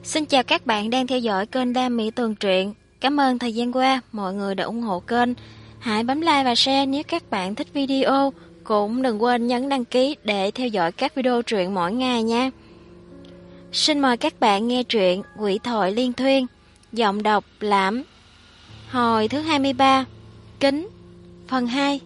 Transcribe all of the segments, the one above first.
Xin chào các bạn đang theo dõi kênh Đam Mỹ Tường Truyện. Cảm ơn thời gian qua mọi người đã ủng hộ kênh. Hãy bấm like và share nếu các bạn thích video. Cũng đừng quên nhấn đăng ký để theo dõi các video truyện mỗi ngày nha. Xin mời các bạn nghe truyện Quỷ Thoại Liên Thuyên, giọng đọc Lãm. Hồi thứ 23, Kính, phần 2.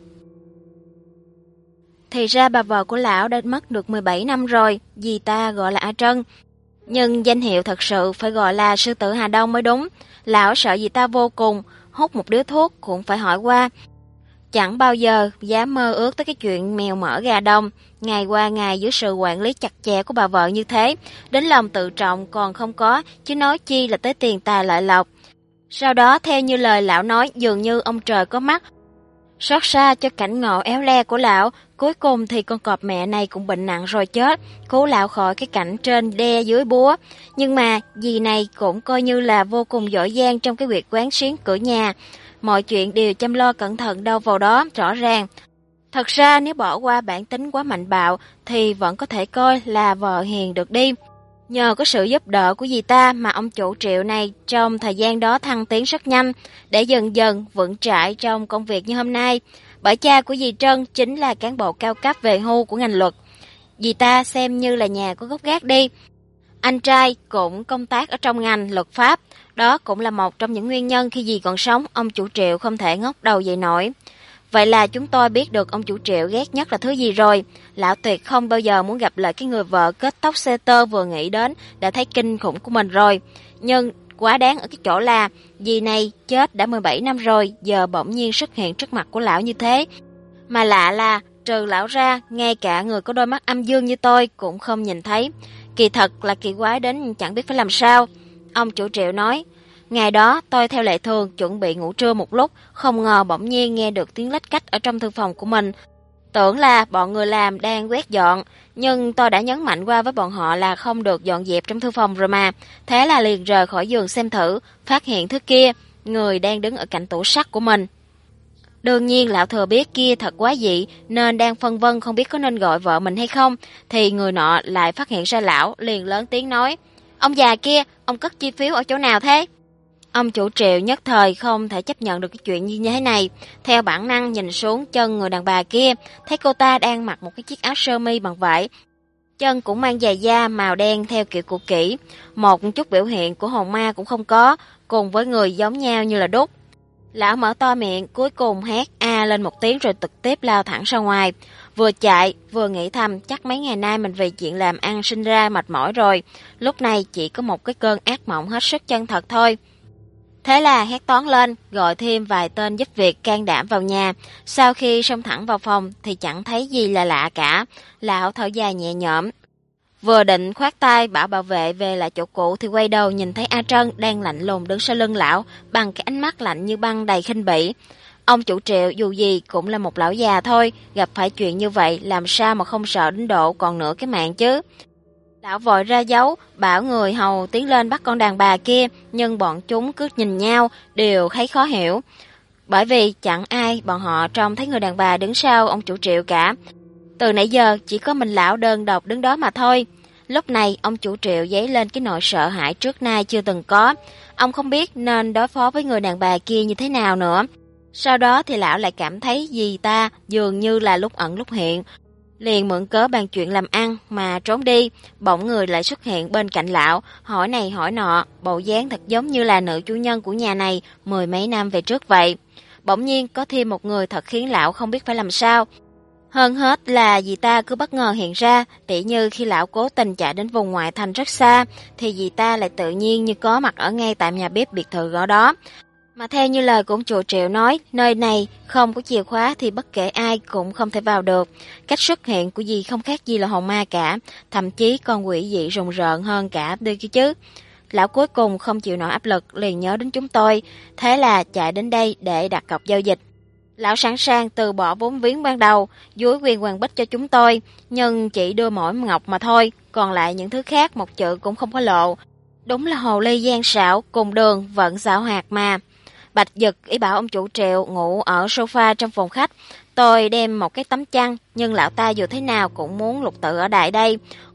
Thì ra bà vợ của lão đã mất được 17 năm rồi, dì ta gọi là A Trân. Nhưng danh hiệu thật sự phải gọi là Sư tử Hà Đông mới đúng. Lão sợ dì ta vô cùng, hút một điếu thuốc cũng phải hỏi qua. Chẳng bao giờ dám mơ ước tới cái chuyện mèo mỡ gà đông. Ngày qua ngày dưới sự quản lý chặt chẽ của bà vợ như thế, đến lòng tự trọng còn không có, chứ nói chi là tới tiền tài lợi lộc. Sau đó theo như lời lão nói, dường như ông trời có mắt, xót xa cho cảnh ngộ éo le của lão. Cuối cùng thì con cọp mẹ này cũng bệnh nặng rồi chết, cứu lão khỏi cái cảnh trên đe dưới búa. Nhưng mà dì này cũng coi như là vô cùng giỏi giang trong cái việc quán xuyến cửa nhà. Mọi chuyện đều chăm lo cẩn thận đâu vào đó rõ ràng. Thật ra nếu bỏ qua bản tính quá mạnh bạo thì vẫn có thể coi là vợ hiền được đi. Nhờ có sự giúp đỡ của dì ta mà ông chủ Triệu này trong thời gian đó thăng tiến rất nhanh, để dần dần vững chãi trong công việc như hôm nay. Bởi cha của dì Trân chính là cán bộ cao cấp về hưu của ngành luật. Dì ta xem như là nhà có gốc gác đi. Anh trai cũng công tác ở trong ngành luật pháp. Đó cũng là một trong những nguyên nhân khi dì còn sống, ông chủ Triệu không thể ngóc đầu dậy nổi. Vậy là chúng tôi biết được ông chủ Triệu ghét nhất là thứ gì rồi. Lão tuyệt không bao giờ muốn gặp lại cái người vợ kết tóc xe tơ vừa nghĩ đến đã thấy kinh khủng của mình rồi. Nhưng quá đáng ở cái chỗ là dì này chết đã 17 năm rồi, giờ bỗng nhiên xuất hiện trước mặt của lão như thế. Mà lạ là trừ lão ra, ngay cả người có đôi mắt âm dương như tôi cũng không nhìn thấy. Kỳ thật là kỳ quái đến chẳng biết phải làm sao. Ông chủ Triệu nói, ngày đó tôi theo lệ thường chuẩn bị ngủ trưa một lúc, không ngờ bỗng nhiên nghe được tiếng lách cách ở trong thư phòng của mình. Tưởng là bọn người làm đang quét dọn, nhưng tôi đã nhấn mạnh qua với bọn họ là không được dọn dẹp trong thư phòng rồi mà. Thế là liền rời khỏi giường xem thử, phát hiện thứ kia, người đang đứng ở cạnh tủ sắt của mình. Đương nhiên lão thừa biết kia thật quá dị, nên đang phân vân không biết có nên gọi vợ mình hay không, thì người nọ lại phát hiện ra lão, liền lớn tiếng nói, ông già kia, ông cất chi phiếu ở chỗ nào thế? Ông chủ Triệu nhất thời không thể chấp nhận được cái chuyện như thế này, theo bản năng nhìn xuống chân người đàn bà kia, thấy cô ta đang mặc một cái chiếc áo sơ mi bằng vải, chân cũng mang giày da màu đen theo kiểu cũ kỹ, một chút biểu hiện của hồn ma cũng không có, cùng với người giống nhau như là đúc. Lão mở to miệng, cuối cùng hét a lên một tiếng rồi trực tiếp lao thẳng ra ngoài. Vừa chạy, vừa nghĩ thầm chắc mấy ngày nay mình vì chuyện làm ăn sinh ra mệt mỏi rồi. Lúc này chỉ có một cái cơn ác mộng hết sức chân thật thôi. Thế là hét toáng lên, gọi thêm vài tên giúp việc can đảm vào nhà. Sau khi xông thẳng vào phòng thì chẳng thấy gì là lạ cả. Lão thở dài nhẹ nhõm. Vừa định khoát tay bảo bảo vệ về lại chỗ cũ thì quay đầu nhìn thấy A Trân đang lạnh lùng đứng sau lưng lão bằng cái ánh mắt lạnh như băng đầy khinh bỉ. Ông chủ Triệu dù gì cũng là một lão già thôi, gặp phải chuyện như vậy làm sao mà không sợ đến độ còn nửa cái mạng chứ. Lão vội ra dấu, bảo người hầu tiến lên bắt con đàn bà kia, nhưng bọn chúng cứ nhìn nhau, đều thấy khó hiểu. Bởi vì chẳng ai bọn họ trông thấy người đàn bà đứng sau ông chủ Triệu cả. Từ nãy giờ chỉ có mình lão đơn độc đứng đó mà thôi. Lúc này ông chủ Triệu dấy lên cái nỗi sợ hãi trước nay chưa từng có. Ông không biết nên đối phó với người đàn bà kia như thế nào nữa. Sau đó thì lão lại cảm thấy dì ta dường như là lúc ẩn lúc hiện. Liền mượn cớ bàn chuyện làm ăn mà trốn đi, bỗng người lại xuất hiện bên cạnh lão, hỏi này hỏi nọ, bộ dáng thật giống như là nữ chủ nhân của nhà này mười mấy năm về trước vậy. Bỗng nhiên có thêm một người thật khiến lão không biết phải làm sao. Hơn hết là dì ta cứ bất ngờ hiện ra, tỉ như khi lão cố tình chạy đến vùng ngoại thành rất xa, thì dì ta lại tự nhiên như có mặt ở ngay tại nhà bếp biệt thự ở đó. Mà theo như lời của chủ Triệu nói, nơi này không có chìa khóa thì bất kể ai cũng không thể vào được. Cách xuất hiện của dì không khác gì là hồn ma cả, thậm chí còn quỷ dị rùng rợn hơn cả đi chứ. Lão cuối cùng không chịu nổi áp lực, liền nhớ đến chúng tôi, thế là chạy đến đây để đặt cọc giao dịch. Lão sẵn sàng từ bỏ vốn liếng ban đầu, dúi quyền hoàng bích cho chúng tôi, nhưng chỉ đưa mỗi ngọc mà thôi, còn lại những thứ khác một chữ cũng không có lộ. Đúng là hồ ly gian xảo, cùng đường vẫn xảo hoạt mà. Bạch Dực ý bảo ông chủ Triệu ngủ ở sofa trong phòng khách. Tôi đem một cái tấm chăn, nhưng lão ta dù thế nào cũng muốn lục tự ở đại đây.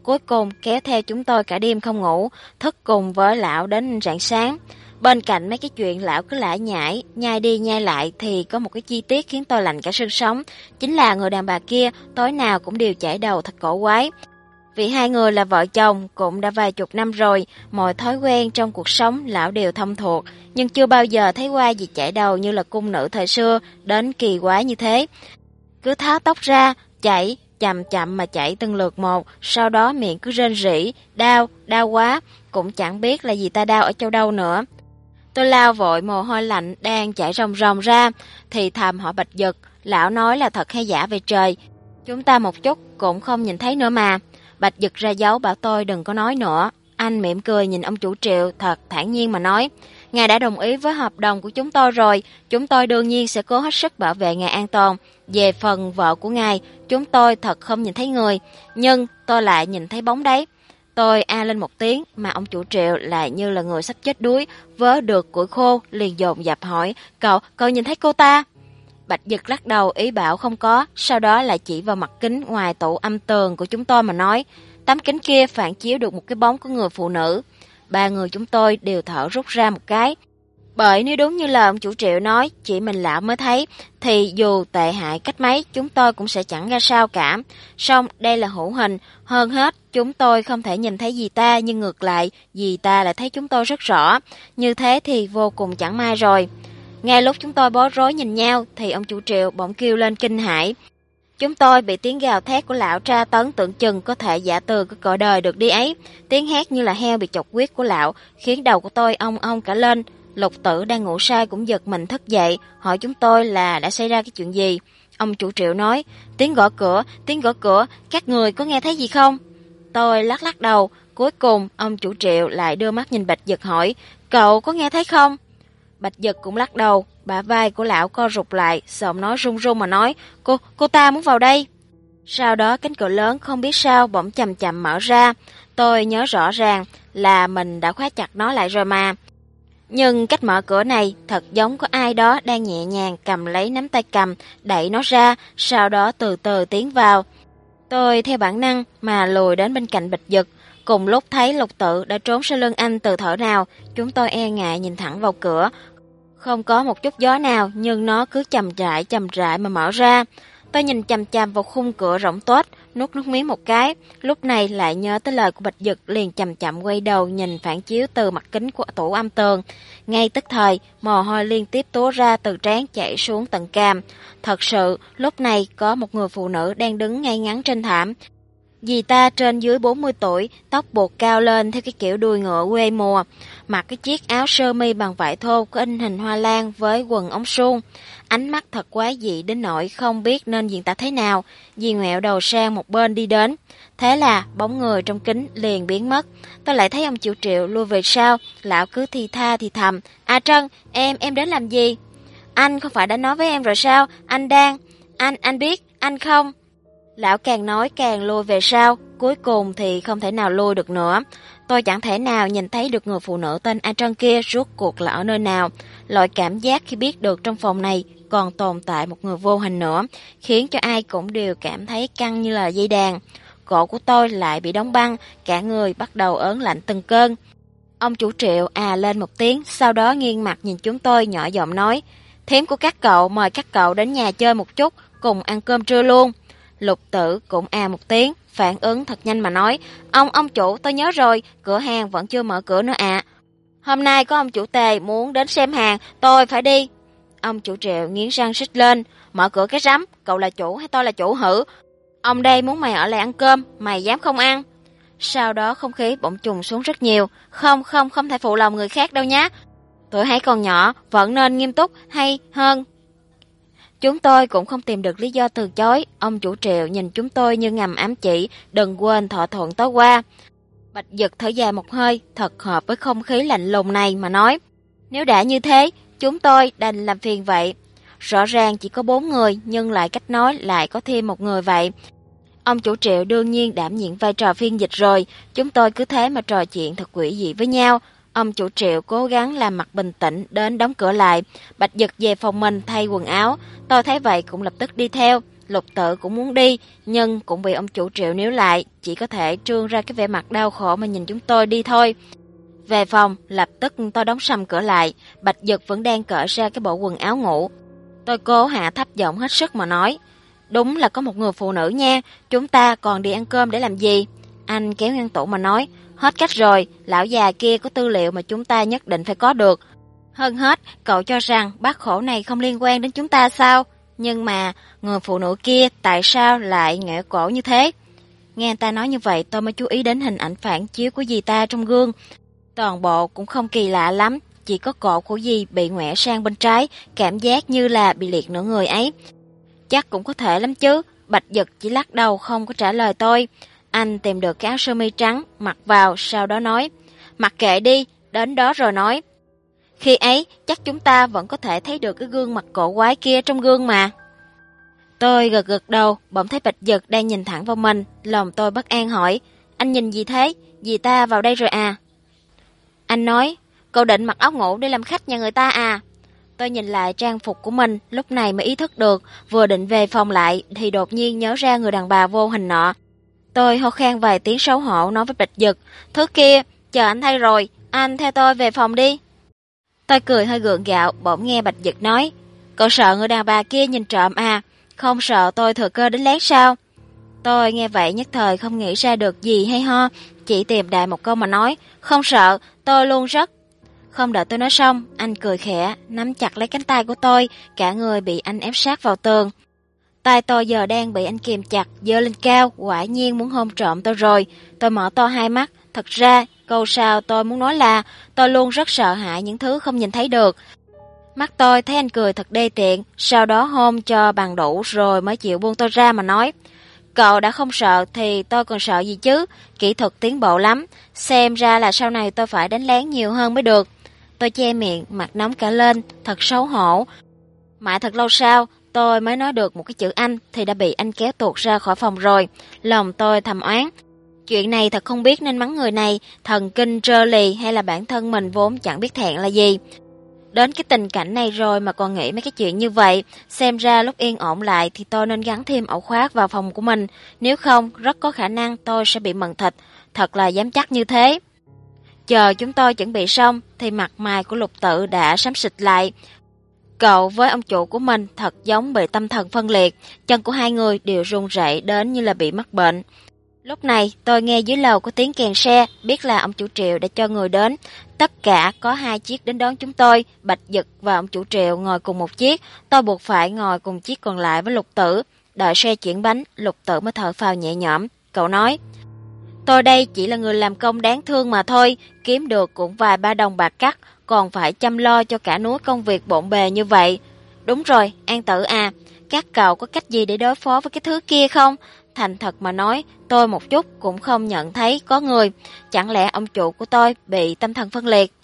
cuối cùng kéo theo chúng tôi cả đêm không ngủ, thức cùng với lão đến rạng sáng. Bên cạnh mấy cái chuyện lão cứ lải nhải, nhai đi nhai lại thì có một cái chi tiết khiến tôi lạnh cả xương sống, chính là người đàn bà kia tối nào cũng đều chải đầu thật cổ quái. Vì hai người là vợ chồng cũng đã vài chục năm rồi, mọi thói quen trong cuộc sống lão đều thông thuộc, nhưng chưa bao giờ thấy qua gì chải đầu như là cung nữ thời xưa đến kỳ quái như thế. Cứ tháo tóc ra, chảy, chậm chậm mà chảy từng lượt một, sau đó miệng cứ rên rỉ, đau quá, cũng chẳng biết là gì ta đau ở châu đâu nữa. Tôi lao vội mồ hôi lạnh đang chảy ròng ròng ra, thì thầm hỏi Bạch Dực, lão nói là thật hay giả về trời, chúng ta một chút cũng không nhìn thấy nữa mà. Bạch Dực ra dấu bảo tôi đừng có nói nữa. Anh mỉm cười nhìn ông chủ Triệu thật thản nhiên mà nói, ngài đã đồng ý với hợp đồng của chúng tôi rồi, chúng tôi đương nhiên sẽ cố hết sức bảo vệ ngài an toàn. Về phần vợ của ngài, chúng tôi thật không nhìn thấy người, nhưng tôi lại nhìn thấy bóng đấy. Tôi a lên một tiếng mà ông chủ Triệu lại như là người sắp chết đuối, vớ được củi khô liền dồn dập hỏi, cậu nhìn thấy cô ta? Bạch Dực lắc đầu ý bảo không có, sau đó lại chỉ vào mặt kính ngoài tủ âm tường của chúng tôi mà nói, tấm kính kia phản chiếu được một cái bóng của người phụ nữ. Ba người chúng tôi đều thở rút ra một cái. Bởi nếu đúng như lời ông chủ Triệu nói, chỉ mình lão mới thấy, thì dù tệ hại cách mấy, chúng tôi cũng sẽ chẳng ra sao cả. Song đây là hữu hình, hơn hết, chúng tôi không thể nhìn thấy dì ta, nhưng ngược lại, dì ta lại thấy chúng tôi rất rõ. Như thế thì vô cùng chẳng may rồi. Ngay lúc chúng tôi bối rối nhìn nhau, thì ông chủ Triệu bỗng kêu lên kinh hãi. Chúng tôi bị tiếng gào thét của lão tra tấn tưởng chừng có thể giả từ cái cõi đời được đi ấy. Tiếng hét như là heo bị chọc huyết của lão, khiến đầu của tôi ong ong cả lên. Lục Tử đang ngủ say cũng giật mình thức dậy, hỏi chúng tôi là đã xảy ra cái chuyện gì. Ông chủ Triệu nói, tiếng gõ cửa, các người có nghe thấy gì không? Tôi lắc lắc đầu, cuối cùng ông chủ Triệu lại đưa mắt nhìn Bạch Dực hỏi, cậu có nghe thấy không? Bạch Dực cũng lắc đầu, bả vai của lão co rụt lại, giọng nói run run mà nói, cô ta muốn vào đây. Sau đó cánh cửa lớn không biết sao bỗng chậm chậm mở ra, tôi nhớ rõ ràng là mình đã khóa chặt nó lại rồi mà. Nhưng cách mở cửa này thật giống có ai đó đang nhẹ nhàng cầm lấy nắm tay cầm, đẩy nó ra, sau đó từ từ tiến vào. Tôi theo bản năng mà lùi đến bên cạnh Bạch Dực, cùng lúc thấy Lục Tự đã trốn sau lưng anh từ thở nào, chúng tôi e ngại nhìn thẳng vào cửa. Không có một chút gió nào, nhưng nó cứ chậm rãi mà mở ra. Tôi nhìn chằm chằm vào khung cửa rỗng tuếch, nuốt nước miếng một cái, lúc này lại nhớ tới lời của Bạch Dực, liền chậm chậm quay đầu nhìn phản chiếu từ mặt kính của tủ âm tường. Ngay tức thời, mồ hôi liên tiếp túa ra từ trán chảy xuống tận cằm. Thật sự, lúc này có một người phụ nữ đang đứng ngay ngắn trên thảm. Dì ta trên dưới 40 tuổi, tóc buộc cao lên theo cái kiểu đuôi ngựa quê mùa, mặc cái chiếc áo sơ mi bằng vải thô có in hình hoa lan với quần ống suông. Ánh mắt thật quái dị đến nỗi không biết nên diễn tả thế nào, dì ngoẹo đầu sang một bên đi đến. Thế là bóng người trong kính liền biến mất. Tôi lại thấy ông Triệu Triệu lui về sau, lão cứ thì tha thì thầm, "À Trân, em đến làm gì?" "Anh không phải đã nói với em rồi sao? Anh biết, anh không?" Lão càng nói càng lùi về sau, cuối cùng thì không thể nào lùi được nữa. Tôi chẳng thể nào nhìn thấy được người phụ nữ tên A Trân kia rốt cuộc là ở nơi nào. Loại cảm giác khi biết được trong phòng này còn tồn tại một người vô hình nữa, khiến cho ai cũng đều cảm thấy căng như là dây đàn. Cổ của tôi lại bị đóng băng, cả người bắt đầu ớn lạnh từng cơn. Ông chủ Triệu à lên một tiếng, sau đó nghiêng mặt nhìn chúng tôi nhỏ giọng nói, "Thím của các cậu mời các cậu đến nhà chơi một chút, cùng ăn cơm trưa luôn." Lục Tử cũng à một tiếng, phản ứng thật nhanh mà nói, ông chủ tôi nhớ rồi, cửa hàng vẫn chưa mở cửa nữa ạ. Hôm nay có ông chủ Tề muốn đến xem hàng, tôi phải đi." Ông chủ Triệu nghiến răng xích lên, "Mở cửa cái rắm, cậu là chủ hay tôi là chủ hử? Ông đây muốn mày ở lại ăn cơm, mày dám không ăn?" Sau đó không khí bỗng trùng xuống rất nhiều, không thể phụ lòng người khác đâu nhá. Tuổi hãy còn nhỏ, vẫn nên nghiêm túc hay hơn. Chúng tôi cũng không tìm được lý do từ chối, ông chủ Triệu nhìn chúng tôi như ngầm ám chỉ, đừng quên thỏa thuận tối qua. Bạch Dực thở dài một hơi, thật hợp với không khí lạnh lùng này mà nói, "Nếu đã như thế, chúng tôi đành làm phiền vậy." Rõ ràng chỉ có 4 người, nhưng lại cách nói lại có thêm một người vậy. Ông chủ Triệu đương nhiên đảm nhiệm vai trò phiên dịch rồi, chúng tôi cứ thế mà trò chuyện thật quỷ dị với nhau. Ông chủ Triệu cố gắng làm mặt bình tĩnh đến đóng cửa lại. Bạch Dực về phòng mình thay quần áo, tôi thấy vậy cũng lập tức đi theo. Lục Tự cũng muốn đi, nhưng cũng bị ông chủ Triệu níu lại, chỉ có thể trương ra cái vẻ mặt đau khổ mà nhìn chúng tôi đi thôi. Về phòng, lập tức tôi đóng sầm cửa lại, Bạch Dực vẫn đang cởi ra cái bộ quần áo ngủ. Tôi cố hạ thấp giọng hết sức mà nói, đúng là có một người phụ nữ nha, chúng ta còn đi ăn cơm để làm gì? Anh kéo ngăn tủ mà nói, hết cách rồi, lão già kia có tư liệu mà chúng ta nhất định phải có được. Hơn hết, cậu cho rằng bác khổ này không liên quan đến chúng ta sao? Nhưng mà, người phụ nữ kia tại sao lại nghẹo cổ như thế? Nghe anh ta nói như vậy tôi mới chú ý đến hình ảnh phản chiếu của dì ta trong gương. Toàn bộ cũng không kỳ lạ lắm, chỉ có cổ của dì bị ngoẻ sang bên trái, cảm giác như là bị liệt nửa người ấy. Chắc cũng có thể lắm chứ, Bạch Dực chỉ lắc đầu không có trả lời tôi. Anh tìm được cái áo sơ mi trắng, mặc vào, sau đó nói, mặc kệ đi, đến đó rồi nói. Khi ấy, chắc chúng ta vẫn có thể thấy được cái gương mặt cổ quái kia trong gương mà. Tôi gật gật đầu, bỗng thấy Bạch Dực đang nhìn thẳng vào mình, lòng tôi bất an hỏi, anh nhìn gì thế, dì ta vào đây rồi à? Anh nói, cậu định mặc áo ngủ để làm khách nhà người ta à? Tôi nhìn lại trang phục của mình, lúc này mới ý thức được, vừa định về phòng lại thì đột nhiên nhớ ra người đàn bà vô hình nọ. Tôi ho khan vài tiếng xấu hổ nói với Bạch Dực, thứ kia, chờ anh thay rồi, anh theo tôi về phòng đi. Tôi cười hơi gượng gạo, bỗng nghe Bạch Dực nói, cậu sợ người đàn bà kia nhìn trộm à, không sợ tôi thừa cơ đến lén sao? Tôi nghe vậy nhất thời không nghĩ ra được gì hay ho, chỉ tìm đại một câu mà nói, không sợ, tôi luôn rất. Không đợi tôi nói xong, anh cười khẽ, nắm chặt lấy cánh tay của tôi, cả người bị anh ép sát vào tường. Tay tôi giờ đang bị anh kìm chặt, giơ lên cao, quả nhiên muốn hôn trộm tôi rồi. Tôi mở to hai mắt, thật ra, câu sau tôi muốn nói là tôi luôn rất sợ hãi những thứ không nhìn thấy được. Mắt tôi thấy anh cười thật đê tiện, sau đó hôn cho bằng đủ rồi mới chịu buông tôi ra mà nói. Cậu đã không sợ thì tôi còn sợ gì chứ, kỹ thuật tiến bộ lắm, xem ra là sau này tôi phải đánh lén nhiều hơn mới được. Tôi che miệng, mặt nóng cả lên, thật xấu hổ. Mãi thật lâu sau, tôi mới nói được một cái chữ anh thì đã bị anh kéo tuột ra khỏi phòng rồi. Lòng tôi thầm oán. Chuyện này thật không biết nên mắng người này, thần kinh trơ lì hay là bản thân mình vốn chẳng biết thẹn là gì. Đến cái tình cảnh này rồi mà còn nghĩ mấy cái chuyện như vậy, xem ra lúc yên ổn lại thì tôi nên gắn thêm ổ khóa vào phòng của mình, nếu không rất có khả năng tôi sẽ bị mần thịt, thật là dám chắc như thế. Chờ chúng tôi chuẩn bị xong thì mặt mày của Lục Tự đã xám xịt lại. Cậu với ông chủ của mình thật giống bị tâm thần phân liệt, chân của hai người đều run rẩy đến như là bị mắc bệnh. Lúc này tôi nghe dưới lầu có tiếng kèn xe, biết là ông chủ Triệu đã cho người đến. Tất cả có 2 chiếc đến đón chúng tôi, Bạch Dực và ông chủ Triệu ngồi cùng một chiếc, tôi buộc phải ngồi cùng chiếc còn lại với Lục Tử. Đợi xe chuyển bánh, Lục Tử mới thở phào nhẹ nhõm. Cậu nói, tôi đây chỉ là người làm công đáng thương mà thôi, kiếm được cũng vài ba đồng bạc cắt, còn phải chăm lo cho cả núi công việc bộn bề như vậy. Đúng rồi, An Tử à, các cậu có cách gì để đối phó với cái thứ kia không? Thành thật mà nói, tôi một chút cũng không nhận thấy có người. Chẳng lẽ ông chủ của tôi bị tâm thần phân liệt?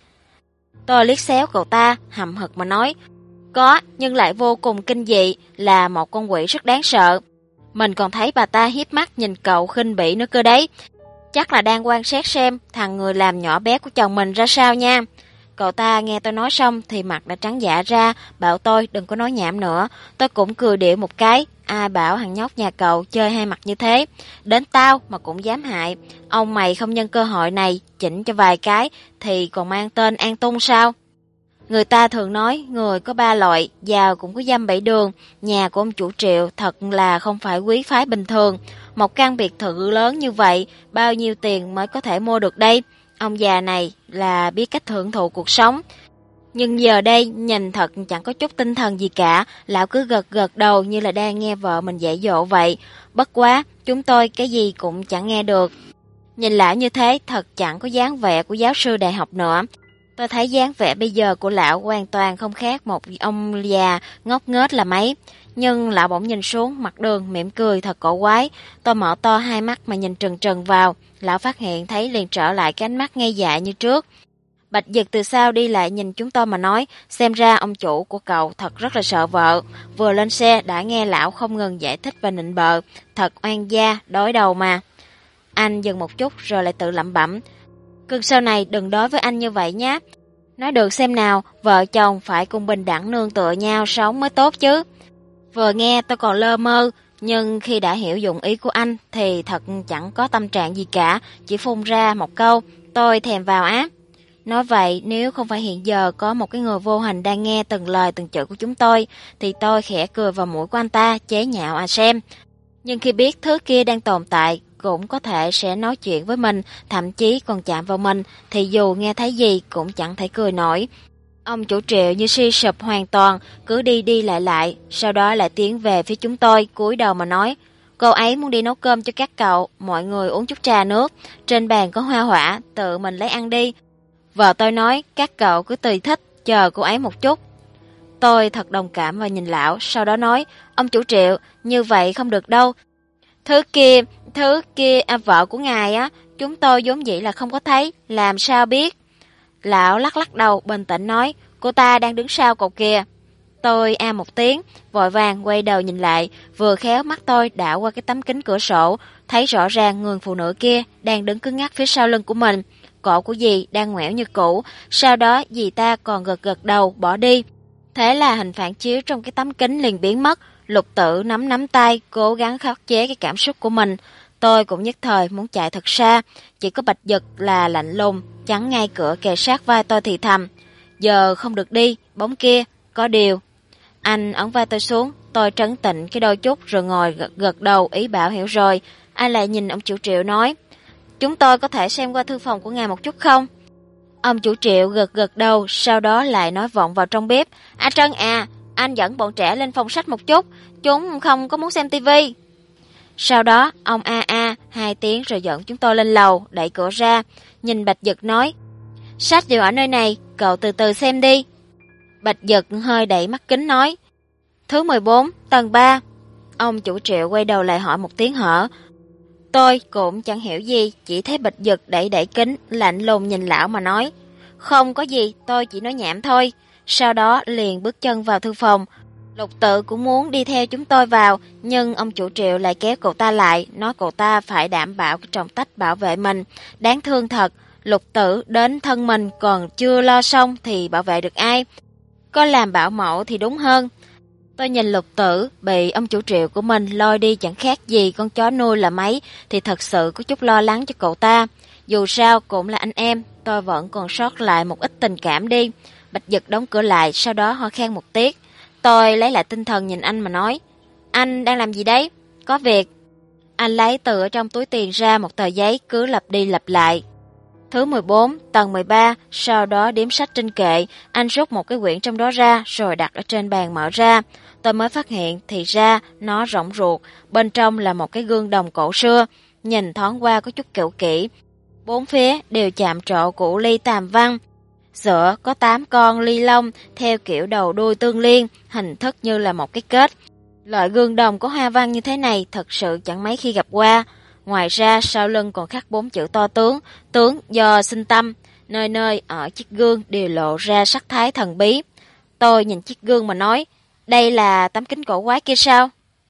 Tôi liếc xéo cậu ta, hậm hực mà nói. Có, nhưng lại vô cùng kinh dị, là một con quỷ rất đáng sợ. Mình còn thấy bà ta hiếp mắt nhìn cậu khinh bỉ nữa cơ đấy. Chắc là đang quan sát xem thằng người làm nhỏ bé của chồng mình ra sao nha. Cậu ta nghe tôi nói xong thì mặt đã trắng dạ ra, bảo tôi đừng có nói nhảm nữa. Tôi cũng cười điệu một cái, ai bảo thằng nhóc nhà cậu chơi hai mặt như thế. Đến tao mà cũng dám hại. Ông mày không nhân cơ hội này chỉnh cho vài cái thì còn mang tên An Tung sao? Người ta thường nói người có 3 loại, giàu cũng có dăm 7 đường. Nhà của ông chủ Triệu thật là không phải quý phái bình thường. Một căn biệt thự lớn như vậy, bao nhiêu tiền mới có thể mua được đây? Ông già này là biết cách hưởng thụ cuộc sống. Nhưng giờ đây nhìn thật chẳng có chút tinh thần gì cả, lão cứ gật gật đầu như là đang nghe vợ mình dạy dỗ vậy. Bất quá, chúng tôi cái gì cũng chẳng nghe được. Nhìn lão như thế thật chẳng có dáng vẻ của giáo sư đại học nữa. Tôi thấy dáng vẻ bây giờ của lão hoàn toàn không khác một ông già ngốc nghếch là mấy. Nhưng lão bỗng nhìn xuống mặt đường mỉm cười thật cổ quái. Tôi mở to hai mắt mà nhìn trừng trừng vào. Lão phát hiện thấy liền trở lại cái ánh mắt ngây dại như trước. Bạch Dực từ sau đi lại nhìn chúng tôi mà nói, xem ra ông chủ của cậu thật rất là sợ vợ. Vừa lên xe đã nghe lão không ngừng giải thích và nịnh bợ, thật oan gia, đối đầu mà. Anh dừng một chút rồi lại tự lẩm bẩm, cưng sau này đừng đối với anh như vậy nhé. Nói được xem nào, vợ chồng phải cùng bình đẳng nương tựa nhau sống mới tốt chứ. Vừa nghe tôi còn lơ mơ, Nhưng khi đã hiểu dụng ý của anh thì thật chẳng có tâm trạng gì cả, chỉ phun ra một câu, tôi thèm vào á. Nói vậy, nếu không phải hiện giờ có một cái người vô hình đang nghe từng lời từng chữ của chúng tôi, thì tôi khẽ cười vào mũi của anh ta, chế nhạo à xem. Nhưng khi biết thứ kia đang tồn tại, cũng có thể sẽ nói chuyện với mình, thậm chí còn chạm vào mình, thì dù nghe thấy gì cũng chẳng thể cười nổi. Ông chủ Triệu như suy sụp hoàn toàn, cứ đi đi lại, sau đó lại tiến về phía chúng tôi, cúi đầu mà nói, cô ấy muốn đi nấu cơm cho các cậu, mọi người uống chút trà nước, trên bàn có hoa hỏa, tự mình lấy ăn đi. Vợ tôi nói, các cậu cứ tùy thích, chờ cô ấy một chút. Tôi thật đồng cảm và nhìn lão, sau đó nói, ông chủ Triệu, như vậy không được đâu. Thứ kia, vợ của ngài á, chúng tôi vốn dĩ là không có thấy, làm sao biết. Lão lắc lắc đầu, bình tĩnh nói, cô ta đang đứng sau cậu kìa. Tôi một tiếng, vội vàng quay đầu nhìn lại, vừa khéo mắt tôi đảo qua cái tấm kính cửa sổ, thấy rõ ràng người phụ nữ kia đang đứng cứng ngắc phía sau lưng của mình. Cổ của dì đang ngoẻo như cũ, sau đó dì ta còn gật gật đầu bỏ đi. Thế là hình phản chiếu trong cái tấm kính liền biến mất. Lục Tử nắm tay, cố gắng khắc chế cái cảm xúc của mình. Tôi cũng nhất thời muốn chạy thật xa, chỉ có Bạch Dực là lạnh lùng, chắn ngay cửa kề sát vai tôi thì thầm. Giờ không được đi, bóng kia, có điều. Anh ấn vai tôi xuống, tôi trấn tĩnh cái đôi chút rồi ngồi gật đầu ý bảo hiểu rồi. Anh lại nhìn ông chủ Triệu nói, chúng tôi có thể xem qua thư phòng của ngài một chút không? Ông chủ Triệu gật đầu, sau đó lại nói vọng vào trong bếp. A Trân à, anh dẫn bọn trẻ lên phòng sách một chút, chúng không có muốn xem tivi. Sau đó, ông hai tiếng rồi dẫn chúng tôi lên lầu, đẩy cửa ra, nhìn Bạch Dực nói, sách đều ở nơi này, cậu từ từ xem đi. Bạch Dực hơi đẩy mắt kính nói, thứ 14, tầng 3. Ông chủ Triệu quay đầu lại hỏi một tiếng hở. Tôi cũng chẳng hiểu gì, chỉ thấy Bạch Dực đẩy kính, lạnh lùng nhìn lão mà nói, không có gì, tôi chỉ nói nhảm thôi. Sau đó liền bước chân vào thư phòng. Lục Tự cũng muốn đi theo chúng tôi vào, nhưng ông chủ Triệu lại kéo cậu ta lại, nói cậu ta phải đảm bảo cái trọng trách bảo vệ mình. Đáng thương thật, Lục Tự đến thân mình còn chưa lo xong thì bảo vệ được ai? Có làm bảo mẫu thì đúng hơn. Tôi nhìn Lục Tử bị ông chủ Triệu của mình lôi đi chẳng khác gì con chó nuôi là mấy, thì thật sự có chút lo lắng cho cậu ta. Dù sao cũng là anh em, tôi vẫn còn sót lại một ít tình cảm đi. Bạch Dực đóng cửa lại, sau đó ho khan một tiếng. Tôi lấy lại tinh thần nhìn anh mà nói, anh đang làm gì đấy? Có việc. Anh lấy từ ở trong túi tiền ra một tờ giấy cứ lặp đi lặp lại. Thứ 14, tầng 13, sau đó đếm sách trên kệ, anh rút một cái quyển trong đó ra rồi đặt ở trên bàn mở ra. Tôi mới phát hiện thì ra nó rỗng ruột, bên trong là một cái gương đồng cổ xưa, nhìn thoáng qua có chút kiểu kỹ. Bốn phía đều chạm trổ củ ly tàm văn. Giữa có 8 con ly lông theo kiểu đầu đuôi tương liên, hình thức như là một cái kết. Loại gương đồng có hoa văn như thế này thật sự chẳng mấy khi gặp qua. Ngoài ra sau lưng còn khắc 4 chữ to tướng do sinh tâm, nơi nơi ở chiếc gương đều lộ ra sắc thái thần bí. Tôi nhìn chiếc gương mà nói, đây là tấm kính cổ quái kia sao?